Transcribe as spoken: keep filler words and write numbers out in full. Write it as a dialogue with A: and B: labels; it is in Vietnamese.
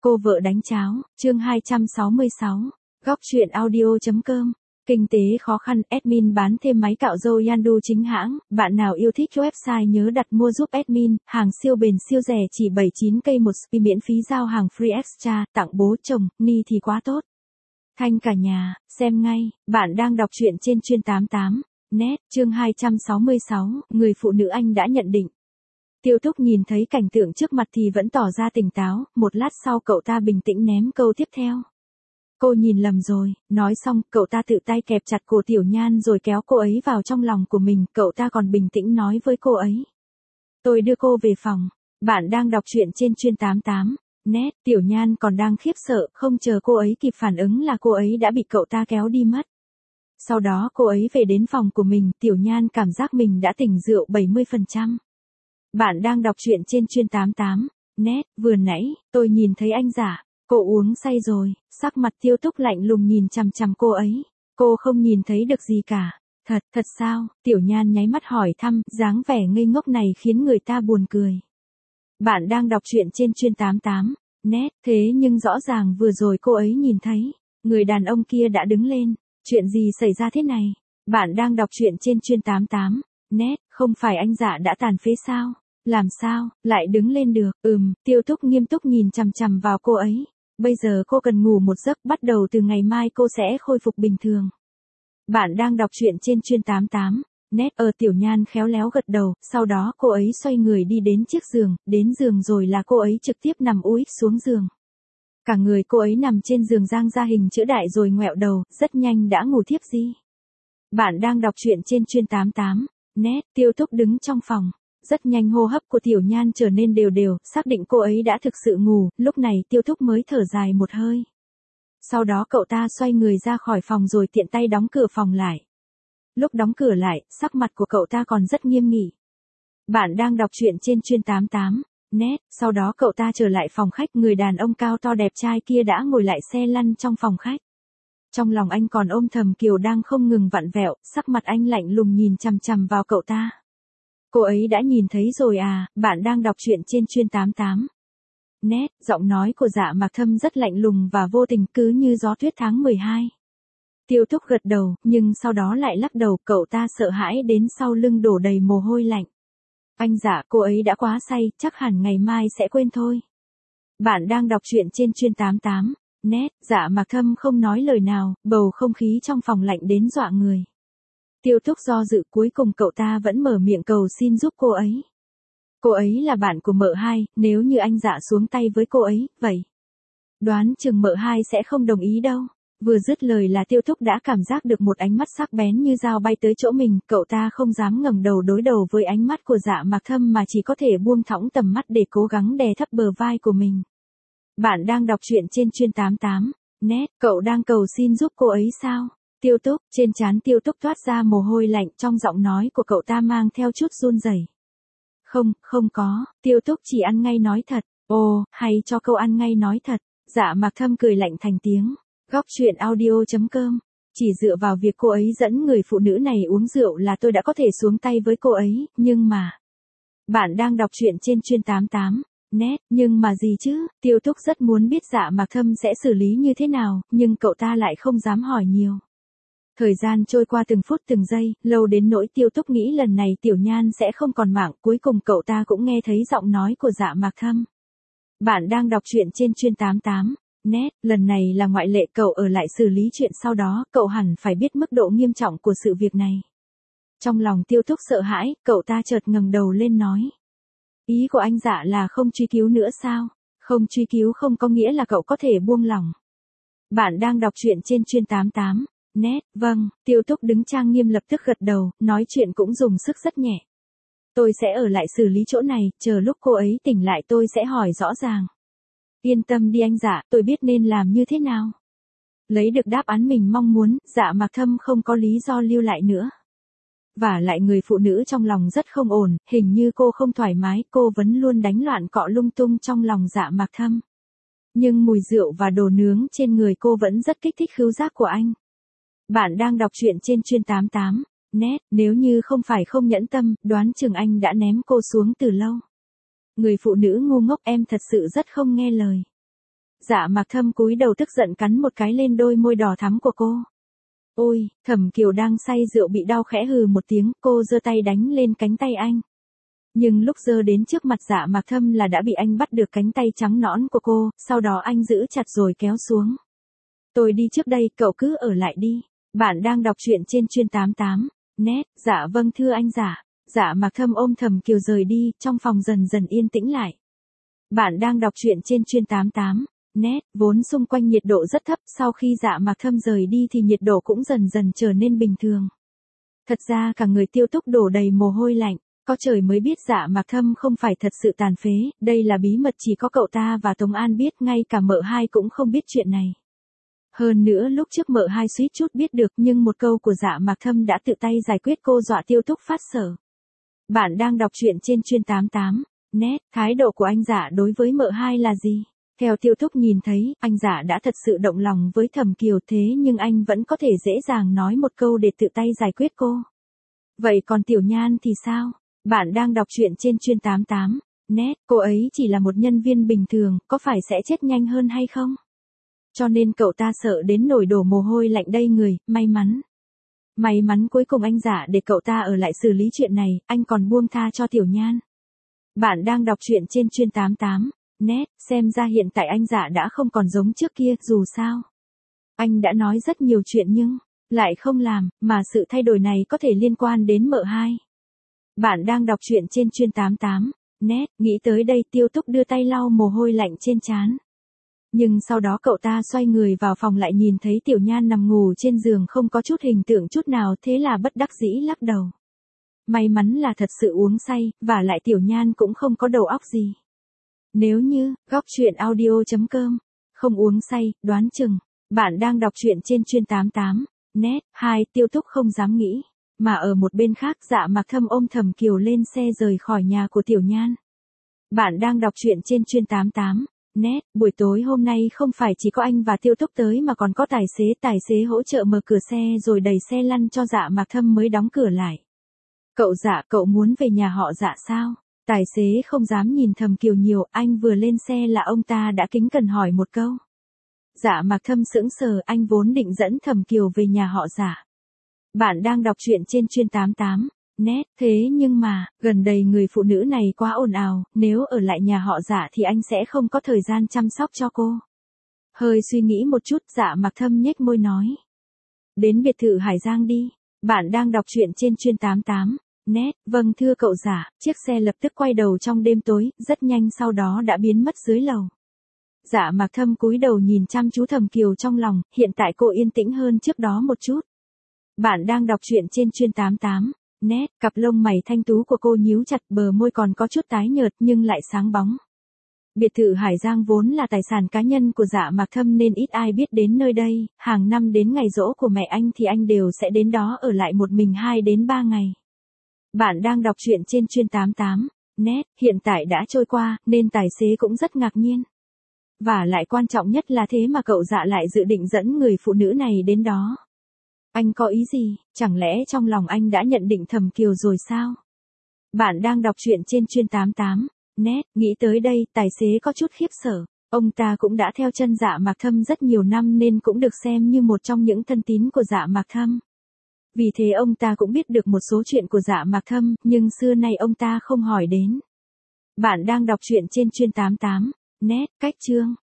A: Cô vợ đánh cháo, chương hai trăm sáu mươi sáu, góc truyện audio.com. Kinh tế khó khăn, admin bán thêm máy cạo râu Yandu chính hãng, bạn nào yêu thích website nhớ đặt mua giúp admin, hàng siêu bền siêu rẻ chỉ bảy mươi chín k một spi miễn phí giao hàng free extra, tặng bố chồng, ni thì quá tốt. Thanh cả nhà, xem ngay, bạn đang đọc truyện trên chuyên tám mươi tám, net, chương hai trăm sáu mươi sáu, người phụ nữ Anh đã nhận định. Tiêu Túc nhìn thấy cảnh tượng trước mặt thì vẫn tỏ ra tỉnh táo, một lát sau cậu ta bình tĩnh ném câu tiếp theo. Cô nhìn lầm rồi, nói xong, cậu ta tự tay kẹp chặt cổ Tiểu Nhan rồi kéo cô ấy vào trong lòng của mình, cậu ta còn bình tĩnh nói với cô ấy. Tôi đưa cô về phòng, bạn đang đọc truyện trên chuyên tám mươi tám, net, Tiểu Nhan còn đang khiếp sợ, không chờ cô ấy kịp phản ứng là cô ấy đã bị cậu ta kéo đi mất. Sau đó cô ấy về đến phòng của mình, Tiểu Nhan cảm giác mình đã tỉnh rượu bảy mươi phần trăm. Bạn đang đọc truyện trên chuyên tám mươi tám, net, vừa nãy, tôi nhìn thấy anh giả, cô uống say rồi, sắc mặt Tiêu Túc lạnh lùng nhìn chằm chằm cô ấy, cô không nhìn thấy được gì cả, thật, thật sao, Tiểu Nhan nháy mắt hỏi thăm, dáng vẻ ngây ngốc này khiến người ta buồn cười. Bạn đang đọc truyện trên chuyên tám mươi tám, net, thế nhưng rõ ràng vừa rồi cô ấy nhìn thấy, người đàn ông kia đã đứng lên, chuyện gì xảy ra thế này, bạn đang đọc truyện trên chuyên tám mươi tám, net, không phải anh dạ đã tàn phế sao? Làm sao, lại đứng lên được, ừm, Tiêu Túc nghiêm túc nhìn chằm chằm vào cô ấy. Bây giờ cô cần ngủ một giấc, bắt đầu từ ngày mai cô sẽ khôi phục bình thường. Bạn đang đọc truyện trên chuyên tám mươi tám, net, ở Tiểu Nhan khéo léo gật đầu, sau đó cô ấy xoay người đi đến chiếc giường, đến giường rồi là cô ấy trực tiếp nằm úp xuống giường. Cả người cô ấy nằm trên giường dang ra hình chữ đại rồi ngoẹo đầu, rất nhanh đã ngủ thiếp đi. Bạn đang đọc truyện trên chuyên tám mươi tám, net, Tiêu Túc đứng trong phòng. Rất nhanh hô hấp của Tiểu Nhan trở nên đều đều, xác định cô ấy đã thực sự ngủ, lúc này Tiêu Túc mới thở dài một hơi. Sau đó cậu ta xoay người ra khỏi phòng rồi tiện tay đóng cửa phòng lại. Lúc đóng cửa lại, sắc mặt của cậu ta còn rất nghiêm nghị. Bạn đang đọc truyện trên chuyên tám mươi tám, net, sau đó cậu ta trở lại phòng khách, người đàn ông cao to đẹp trai kia đã ngồi lại xe lăn trong phòng khách. Trong lòng anh còn ôm thầm Kiều đang không ngừng vặn vẹo, sắc mặt anh lạnh lùng nhìn chằm chằm vào cậu ta. Cô ấy đã nhìn thấy rồi à, bạn đang đọc truyện trên chuyên tám mươi tám. Net, giọng nói của Dạ Mạc Thâm rất lạnh lùng và vô tình cứ như gió tuyết tháng mười hai. Tiêu Túc gật đầu, nhưng sau đó lại lắc đầu, cậu ta sợ hãi đến sau lưng đổ đầy mồ hôi lạnh. Anh Dạ, cô ấy đã quá say, chắc hẳn ngày mai sẽ quên thôi. Bạn đang đọc truyện trên chuyên tám mươi tám. Net, Dạ Mạc Thâm không nói lời nào, bầu không khí trong phòng lạnh đến dọa người. Tiêu Túc do dự, cuối cùng cậu ta vẫn mở miệng cầu xin giúp cô ấy. Cô ấy là bạn của mợ hai, nếu như anh Dạ xuống tay với cô ấy, vậy đoán chừng mợ hai sẽ không đồng ý đâu. Vừa dứt lời là Tiêu Túc đã cảm giác được một ánh mắt sắc bén như dao bay tới chỗ mình, cậu ta không dám ngẩng đầu đối đầu với ánh mắt của Dạ Mạc Thâm mà chỉ có thể buông thõng tầm mắt để cố gắng đè thấp bờ vai của mình. Bạn đang đọc truyện trên chuyên tám mươi tám, net, cậu đang cầu xin giúp cô ấy sao? Tiêu Túc, trên trán Tiêu Túc toát ra mồ hôi lạnh, trong giọng nói của cậu ta mang theo chút run rẩy. Không, không có, Tiêu Túc chỉ ăn ngay nói thật. Ồ, hay cho câu ăn ngay nói thật. Dạ Mạc Thâm cười lạnh thành tiếng. Góc truyện audio.com. Chỉ dựa vào việc cô ấy dẫn người phụ nữ này uống rượu là tôi đã có thể xuống tay với cô ấy, nhưng mà... Bạn đang đọc truyện trên chuyên tám mươi tám, net, nhưng mà gì chứ? Tiêu Túc rất muốn biết Dạ Mạc Thâm sẽ xử lý như thế nào, nhưng cậu ta lại không dám hỏi nhiều. Thời gian trôi qua từng phút từng giây, lâu đến nỗi Tiêu Túc nghĩ lần này Tiểu Nhan sẽ không còn mạng, cuối cùng cậu ta cũng nghe thấy giọng nói của Dạ Mạc Thâm. Bạn đang đọc truyện trên chuyên tám mươi tám, net, lần này là ngoại lệ, cậu ở lại xử lý chuyện sau đó, cậu hẳn phải biết mức độ nghiêm trọng của sự việc này. Trong lòng Tiêu Túc sợ hãi, cậu ta chợt ngẩng đầu lên nói. Ý của anh Dạ là không truy cứu nữa sao? Không truy cứu không có nghĩa là cậu có thể buông lỏng. Bạn đang đọc truyện trên chuyên tám mươi tám. Net, vâng, Tiêu Túc đứng trang nghiêm lập tức gật đầu, nói chuyện cũng dùng sức rất nhẹ. Tôi sẽ ở lại xử lý chỗ này, chờ lúc cô ấy tỉnh lại tôi sẽ hỏi rõ ràng. Yên tâm đi anh Dạ, tôi biết nên làm như thế nào. Lấy được đáp án mình mong muốn, Dạ Mạc Thâm không có lý do lưu lại nữa. Và lại người phụ nữ trong lòng rất không ổn, hình như cô không thoải mái, cô vẫn luôn đánh loạn cọ lung tung trong lòng Dạ Mạc Thâm. Nhưng mùi rượu và đồ nướng trên người cô vẫn rất kích thích khứu giác của anh. Bạn đang đọc truyện trên chuyên tám mươi tám, net, nếu như không phải không nhẫn tâm, đoán chừng anh đã ném cô xuống từ lâu. Người phụ nữ ngu ngốc, em thật sự rất không nghe lời. Dạ Mạc Thâm cúi đầu tức giận cắn một cái lên đôi môi đỏ thắm của cô. Ôi, Thẩm Kiều đang say rượu bị đau khẽ hừ một tiếng, cô giơ tay đánh lên cánh tay anh. Nhưng lúc giơ đến trước mặt Dạ Mạc Thâm là đã bị anh bắt được cánh tay trắng nõn của cô, sau đó anh giữ chặt rồi kéo xuống. Tôi đi trước đây, cậu cứ ở lại đi. Bạn đang đọc truyện trên Chuyên tám tám. Net, dạ vâng thưa anh Dạ. Dạ Mạc Thâm ôm Thẩm Kiều rời đi, trong phòng dần dần yên tĩnh lại. Bạn đang đọc truyện trên Chuyên tám tám. Net, vốn xung quanh nhiệt độ rất thấp, sau khi Dạ Mạc Thâm rời đi thì nhiệt độ cũng dần dần trở nên bình thường. Thật ra cả người Tiêu Túc đổ đầy mồ hôi lạnh, có trời mới biết Dạ Mạc Thâm không phải thật sự tàn phế, đây là bí mật chỉ có cậu ta và Tống An biết, ngay cả mợ hai cũng không biết chuyện này. Hơn nữa lúc trước mợ hai suýt chút biết được, nhưng một câu của Dạ Mạc Thâm đã tự tay giải quyết cô, dọa Tiêu Túc phát sở. Bạn đang đọc truyện trên Chuyên tám tám. Net, thái độ của anh Dạ đối với mợ hai là gì? Theo Tiêu Túc nhìn thấy, anh Dạ đã thật sự động lòng với Thẩm Kiều, thế nhưng anh vẫn có thể dễ dàng nói một câu để tự tay giải quyết cô. Vậy còn Tiểu Nhan thì sao? Bạn đang đọc truyện trên Chuyên tám tám. Net, cô ấy chỉ là một nhân viên bình thường, có phải sẽ chết nhanh hơn hay không? Cho nên cậu ta sợ đến nổi đổ mồ hôi lạnh đầy người, may mắn. May mắn cuối cùng anh Dạ để cậu ta ở lại xử lý chuyện này, anh còn buông tha cho Tiểu Nhan. Bạn đang đọc truyện trên Chuyên tám tám. Net, xem ra hiện tại anh Dạ đã không còn giống trước kia, dù sao. Anh đã nói rất nhiều chuyện nhưng, lại không làm, mà sự thay đổi này có thể liên quan đến mợ hai. Bạn đang đọc truyện trên Chuyên tám tám. Net, nghĩ tới đây Tiêu Túc đưa tay lau mồ hôi lạnh trên trán. Nhưng sau đó cậu ta xoay người vào phòng lại nhìn thấy Tiểu Nhan nằm ngủ trên giường không có chút hình tượng chút nào, thế là bất đắc dĩ lắc đầu. May mắn là thật sự uống say, và lại Tiểu Nhan cũng không có đầu óc gì. Nếu như, góc truyện audio chấm com, không uống say, đoán chừng, bạn đang đọc truyện trên Chuyên tám tám. Net, hai, Tiêu Túc không dám nghĩ. Mà ở một bên khác Dạ Mạc Thâm ôm Thẩm Kiều lên xe rời khỏi nhà của Tiểu Nhan. Bạn đang đọc truyện trên Chuyên tám tám. Net, buổi tối hôm nay không phải chỉ có anh và Tiêu Túc tới mà còn có tài xế, tài xế hỗ trợ mở cửa xe rồi đẩy xe lăn cho Dạ Mạc Thâm mới đóng cửa lại. Cậu Dạ, cậu muốn về nhà họ Dạ sao? Tài xế không dám nhìn Thẩm Kiều nhiều, anh vừa lên xe là ông ta đã kính cẩn hỏi một câu. Dạ Mạc Thâm sững sờ, anh vốn định dẫn Thẩm Kiều về nhà họ Dạ. Bạn đang đọc truyện trên Chuyên tám tám. Net, thế nhưng mà, gần đây người phụ nữ này quá ồn ào, nếu ở lại nhà họ Dạ thì anh sẽ không có thời gian chăm sóc cho cô. Hơi suy nghĩ một chút, Dạ Mạc Thâm nhếch môi nói. Đến biệt thự Hải Giang đi. Bạn đang đọc truyện trên Chuyên tám tám. Net, vâng thưa cậu Dạ, chiếc xe lập tức quay đầu trong đêm tối, rất nhanh sau đó đã biến mất dưới lầu. Dạ Mạc Thâm cúi đầu nhìn chăm chú Thẩm Kiều trong lòng, hiện tại cô yên tĩnh hơn trước đó một chút. Bạn đang đọc truyện trên Chuyên tám tám. Net, cặp lông mày thanh tú của cô nhíu chặt, bờ môi còn có chút tái nhợt nhưng lại sáng bóng. Biệt thự Hải Giang vốn là tài sản cá nhân của Dạ Mạc Thâm nên ít ai biết đến nơi đây, hàng năm đến ngày giỗ của mẹ anh thì anh đều sẽ đến đó ở lại một mình hai đến ba ngày. Bạn đang đọc truyện trên Chuyên tám tám. Net, hiện tại đã trôi qua, nên tài xế cũng rất ngạc nhiên. Và lại quan trọng nhất là thế mà cậu Dạ lại dự định dẫn người phụ nữ này đến đó. Anh có ý gì, chẳng lẽ trong lòng anh đã nhận định Thẩm Kiều rồi sao? Bạn đang đọc truyện trên Chuyên tám tám. Net, nghĩ tới đây, tài xế có chút khiếp sợ. Ông ta cũng đã theo chân Dạ Mạc Thâm rất nhiều năm nên cũng được xem như một trong những thân tín của Dạ Mạc Thâm. Vì thế ông ta cũng biết được một số chuyện của Dạ Mạc Thâm, nhưng xưa nay ông ta không hỏi đến. Bạn đang đọc truyện trên Chuyên tám tám. Net, cách chương.